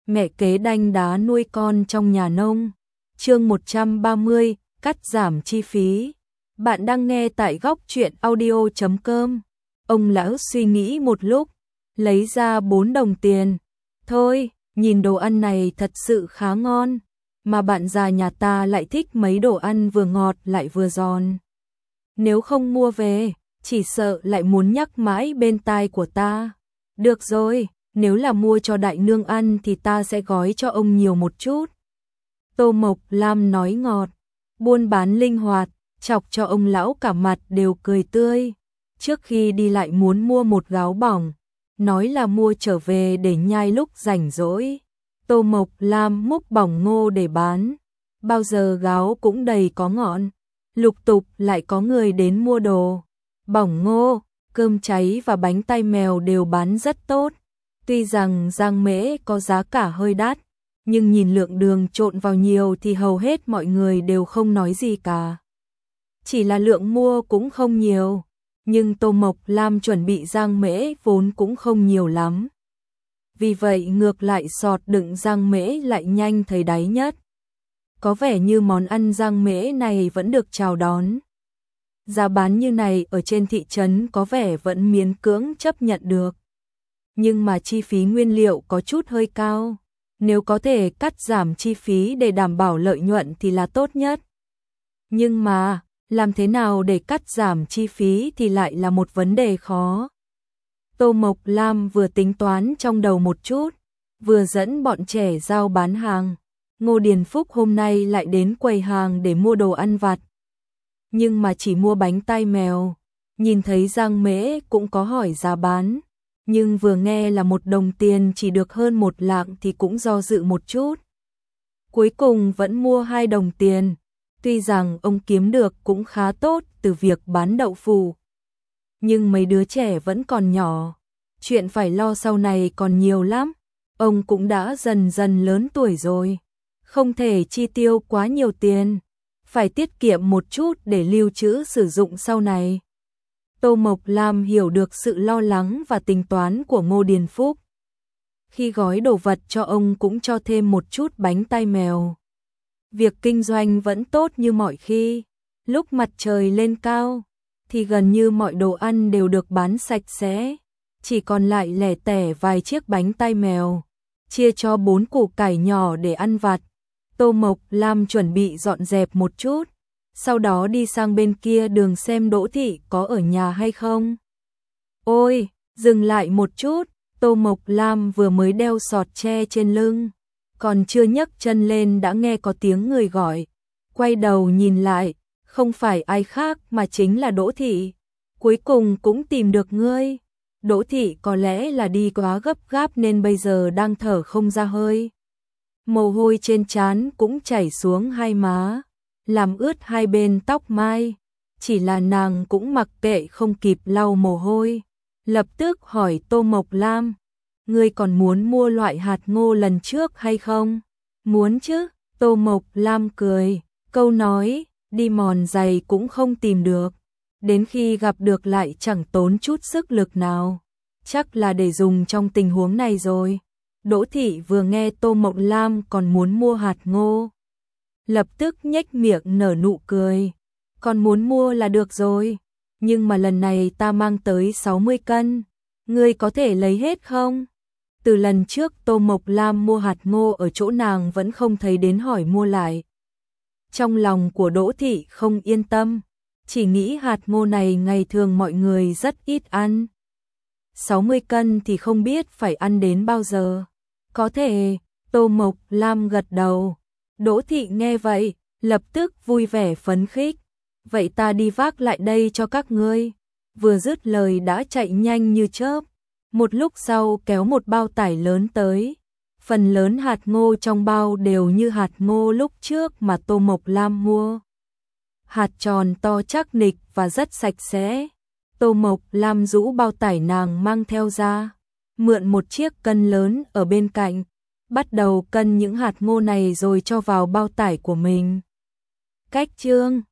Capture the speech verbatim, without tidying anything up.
mẹ kế đanh đá nuôi con trong nhà nông. Chương một trăm ba mươi, cắt giảm chi phí. Bạn đang nghe tại góc truyện audio chấm com. Ông lão suy nghĩ một lúc, lấy ra bốn đồng tiền. Thôi, nhìn đồ ăn này thật sự khá ngon, mà bạn già nhà ta lại thích mấy đồ ăn vừa ngọt lại vừa giòn. Nếu không mua về, chỉ sợ lại muốn nhắc mãi bên tai của ta. Được rồi, nếu là mua cho đại nương ăn thì ta sẽ gói cho ông nhiều một chút. Tô Mộc Lam nói ngọt, buôn bán linh hoạt, chọc cho ông lão cả mặt đều cười tươi. Trước khi đi lại muốn mua một gáo bỏng, nói là mua trở về để nhai lúc rảnh rỗi. Tô Mộc Lam múc bỏng ngô để bán, bao giờ gáo cũng đầy có ngọn. Lục tục lại có người đến mua đồ. Bỏng ngô, cơm cháy và bánh tai mèo đều bán rất tốt. Tuy rằng giang mễ có giá cả hơi đắt, nhưng nhìn lượng đường trộn vào nhiều thì hầu hết mọi người đều không nói gì cả. Chỉ là lượng mua cũng không nhiều, nhưng Tô Mộc Lam chuẩn bị giang mễ vốn cũng không nhiều lắm. Vì vậy ngược lại sọt đựng giang mễ lại nhanh thấy đáy nhất. Có vẻ như món ăn giang mễ này vẫn được chào đón. Giá bán như này ở trên thị trấn có vẻ vẫn miễn cưỡng chấp nhận được. Nhưng mà chi phí nguyên liệu có chút hơi cao. Nếu có thể cắt giảm chi phí để đảm bảo lợi nhuận thì là tốt nhất. Nhưng mà, làm thế nào để cắt giảm chi phí thì lại là một vấn đề khó. Tô Mộc Lam vừa tính toán trong đầu một chút, vừa dẫn bọn trẻ giao bán hàng. Ngô Điền Phúc hôm nay lại đến quầy hàng để mua đồ ăn vặt. Nhưng mà chỉ mua bánh tai mèo, nhìn thấy giang mễ cũng có hỏi giá bán. Nhưng vừa nghe là một đồng tiền chỉ được hơn một lạng thì cũng do dự một chút. Cuối cùng vẫn mua hai đồng tiền, tuy rằng ông kiếm được cũng khá tốt từ việc bán đậu phụ. Nhưng mấy đứa trẻ vẫn còn nhỏ, chuyện phải lo sau này còn nhiều lắm. Ông cũng đã dần dần lớn tuổi rồi, không thể chi tiêu quá nhiều tiền, phải tiết kiệm một chút để lưu trữ sử dụng sau này. Tô Mộc Lam hiểu được sự lo lắng và tính toán của Ngô Điền Phúc. Khi gói đồ vật cho ông cũng cho thêm một chút bánh tai mèo. Việc kinh doanh vẫn tốt như mọi khi. Lúc mặt trời lên cao, thì gần như mọi đồ ăn đều được bán sạch sẽ. Chỉ còn lại lẻ tẻ vài chiếc bánh tai mèo, chia cho bốn củ cải nhỏ để ăn vặt. Tô Mộc Lam chuẩn bị dọn dẹp một chút, sau đó đi sang bên kia đường xem Đỗ Thị có ở nhà hay không. Ôi, dừng lại một chút, Tô Mộc Lam vừa mới đeo sọt tre trên lưng, còn chưa nhấc chân lên đã nghe có tiếng người gọi. Quay đầu nhìn lại, không phải ai khác mà chính là Đỗ Thị. Cuối cùng cũng tìm được ngươi. Đỗ Thị có lẽ là đi quá gấp gáp nên bây giờ đang thở không ra hơi. Mồ hôi trên trán cũng chảy xuống hai má, làm ướt hai bên tóc mai. Chỉ là nàng cũng mặc kệ không kịp lau mồ hôi, lập tức hỏi Tô Mộc Lam, ngươi còn muốn mua loại hạt ngô lần trước hay không? Muốn chứ, Tô Mộc Lam cười, câu nói, đi mòn giày cũng không tìm được, đến khi gặp được lại chẳng tốn chút sức lực nào, chắc là để dùng trong tình huống này rồi. Đỗ Thị vừa nghe Tô Mộc Lam còn muốn mua hạt ngô, lập tức nhếch miệng nở nụ cười, còn muốn mua là được rồi, nhưng mà lần này ta mang tới sáu mươi cân, ngươi có thể lấy hết không? Từ lần trước Tô Mộc Lam mua hạt ngô ở chỗ nàng vẫn không thấy đến hỏi mua lại. Trong lòng của Đỗ Thị không yên tâm, chỉ nghĩ hạt ngô này ngày thường mọi người rất ít ăn. sáu mươi cân thì không biết phải ăn đến bao giờ. Có thể, Tô Mộc Lam gật đầu. Đỗ Thị nghe vậy, lập tức vui vẻ phấn khích. Vậy ta đi vác lại đây cho các ngươi. Vừa dứt lời đã chạy nhanh như chớp. Một lúc sau kéo một bao tải lớn tới. Phần lớn hạt ngô trong bao đều như hạt ngô lúc trước mà Tô Mộc Lam mua. Hạt tròn to chắc nịch và rất sạch sẽ. Tô Mộc Lam rũ bao tải nàng mang theo ra, mượn một chiếc cân lớn ở bên cạnh, bắt đầu cân những hạt ngô này rồi cho vào bao tải của mình. Cách chương